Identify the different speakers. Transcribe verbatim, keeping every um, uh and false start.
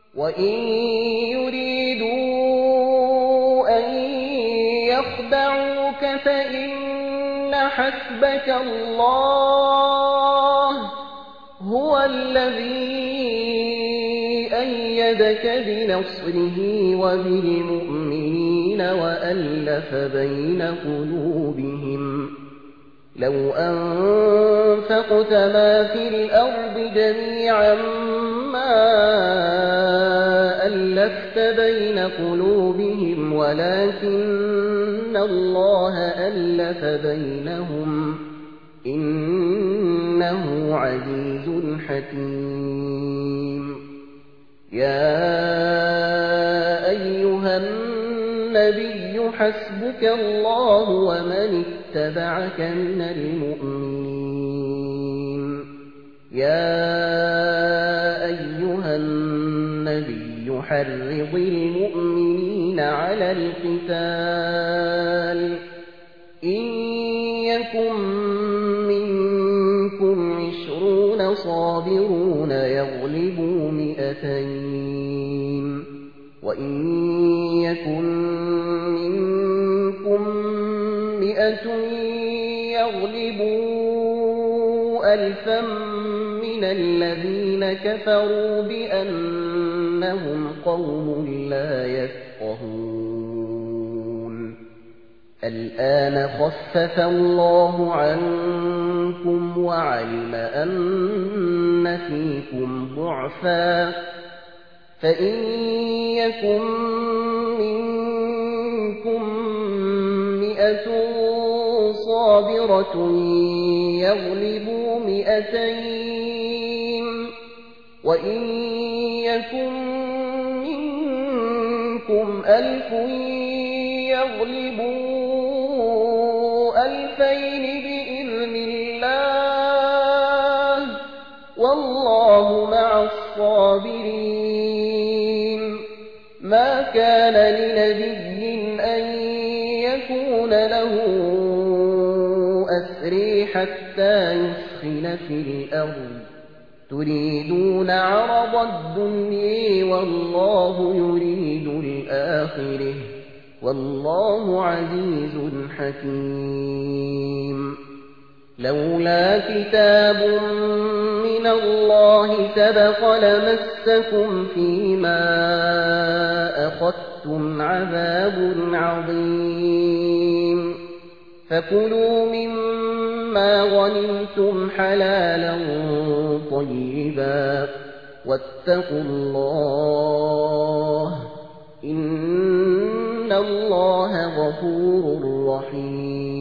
Speaker 1: وإن يريدوا أن يخدعوك فإن حسبك الله هو الذي أيدك بنصره وبالمؤمنين وألف بين قلوبهم لو أنفقت ما في الأرض جميعا ما ألفت بين قلوبهم ولكن الله ألف بينهم إنه عزيز حكيم. يا أيها النبي حسبك الله ومن اتبعك من المؤمنين. يا أيها النبي حرض المؤمنين على القتال إن يكن منكم عشرون صابرون يغلبوا مئتين وإن يكن منكم مئة يغلبوا ألفا من الذين كفروا بأنهم قوم لا يفقهون. الآن خفف الله عنكم وعلم أن فيكم ضعفا فإن يكن منكم مئة صابرة يغلبوا مئتين وإن يكن منكم ألف يغلبوا ألفين بإذن الله والله مع الصابرين. ما كان لنبي أن يكون له أسري حتى يثخن في الأرض تريدون عرض الدنيا والله يريد الآخرة والله عزيز حكيم. لولا كتاب من الله سبق لمسكم فيما أخذتم عذاب عظيم فكلوا مما غنمتم حلالا طيبا واتقوا الله إن الله غفور رحيم.